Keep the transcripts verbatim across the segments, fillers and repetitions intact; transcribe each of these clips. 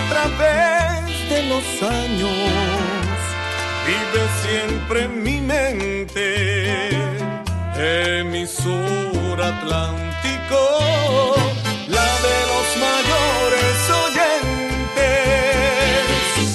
a través de los años vive siempre en mi mente. Emisora Atlántico, la de los mayores oyentes.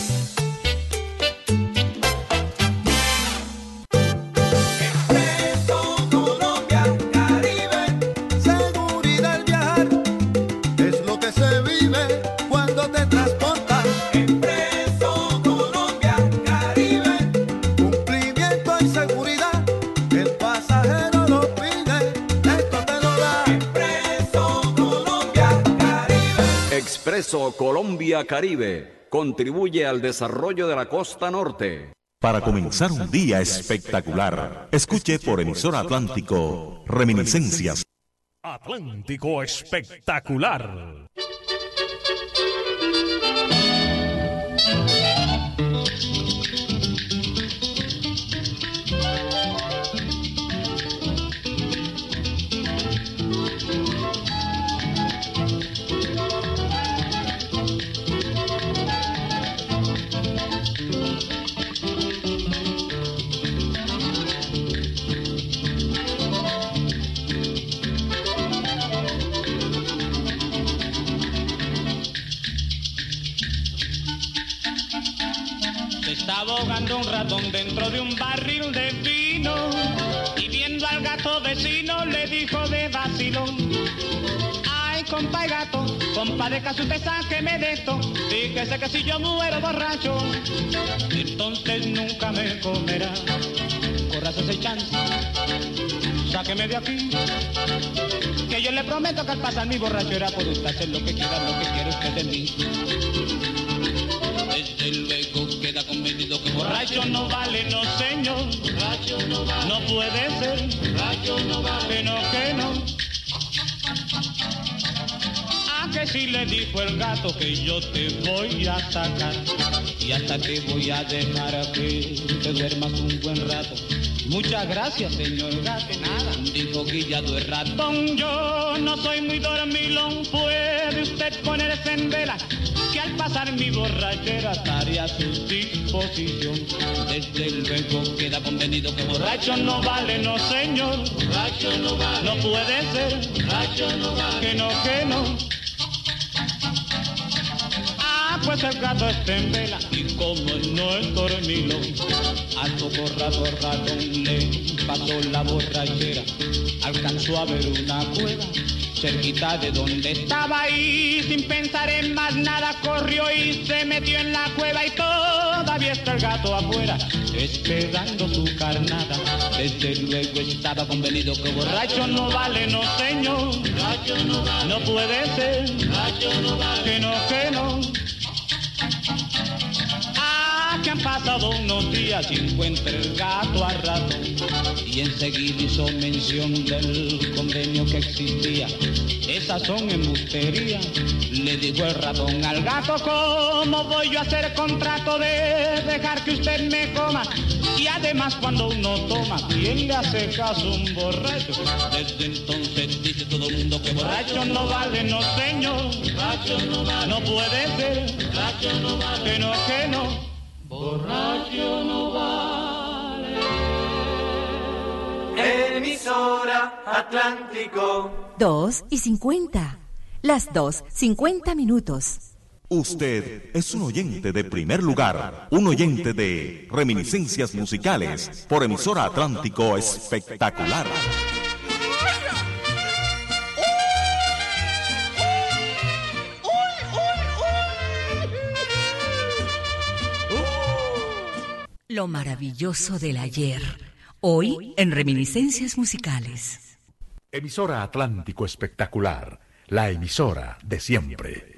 Expreso Colombia, Caribe. Seguridad al viajar es lo que se vive cuando te transportas. Expreso Colombia, Caribe. Cumplimiento y seguridad, el pasajero lo pide, esto te lo da. Expreso Colombia, Caribe. Expreso Colombia Caribe contribuye al desarrollo de la costa norte. Para comenzar un día espectacular, escuche por emisora Atlántico Reminiscencias. Atlántico Espectacular. Se estaba ahogando un ratón dentro de un barril de vino y viendo al gato vecino le dijo de vacilón: ay, compa y gato, compadezca usted, sáqueme de esto, fíjese que si yo muero borracho, entonces nunca me comerá. Corras ese chance, sáqueme de aquí, que yo le prometo que al pasar mi borrachera puede usted hacer lo que quiera, lo que quiere usted de mí. Desde luego queda convenido que borracho no vale, no señor, borracho no vale, no puede ser, borracho no vale, que no, que no. Ah, que si le dijo el gato que yo te voy a sacar y hasta te voy a dejar que te duermas un buen rato. Muchas gracias, señor gato. Nada, dijo Guillado el ratón. Yo no soy muy dormilón, puede usted ponerse en vela, que al pasar mi borrachera estaré a su disposición. Desde luego queda convenido que borracho no vale, no señor, borracho no vale, no puede ser, borracho no vale, que no, que no. Ah, pues el gato está en vela y como no es dormilón, al poco rato el ratón le pasó la borrachera, alcanzó a ver una cueva cerquita de donde estaba y sin pensar en más nada corrió y se metió en la cueva y todavía está el gato afuera esperando su carnada. Desde luego estaba convenido que borracho no vale, no señor, borracho no vale, no puede ser, borracho no vale, que no, que no. Ah, que han pasado unos días y encuentra el gato a ratón y enseguida hizo mención del convenio que existía. Esas son embusterías, le dijo el ratón al gato: ¿cómo voy yo a hacer contrato de dejar que usted me coma? Y además cuando uno toma, ¿quién le hace caso a un borracho? Desde entonces dice todo el mundo que borracho no vale, no señor, borracho no vale, no puede ser, borracho no vale, que no, que no, borracho no vale. Emisora Atlántico. Dos y cincuenta. Las dos, cincuenta minutos. Usted es un oyente de primer lugar, un oyente de Reminiscencias Musicales por emisora Atlántico Espectacular. Lo maravilloso del ayer, hoy en Reminiscencias Musicales. Emisora Atlántico Espectacular, la emisora de siempre.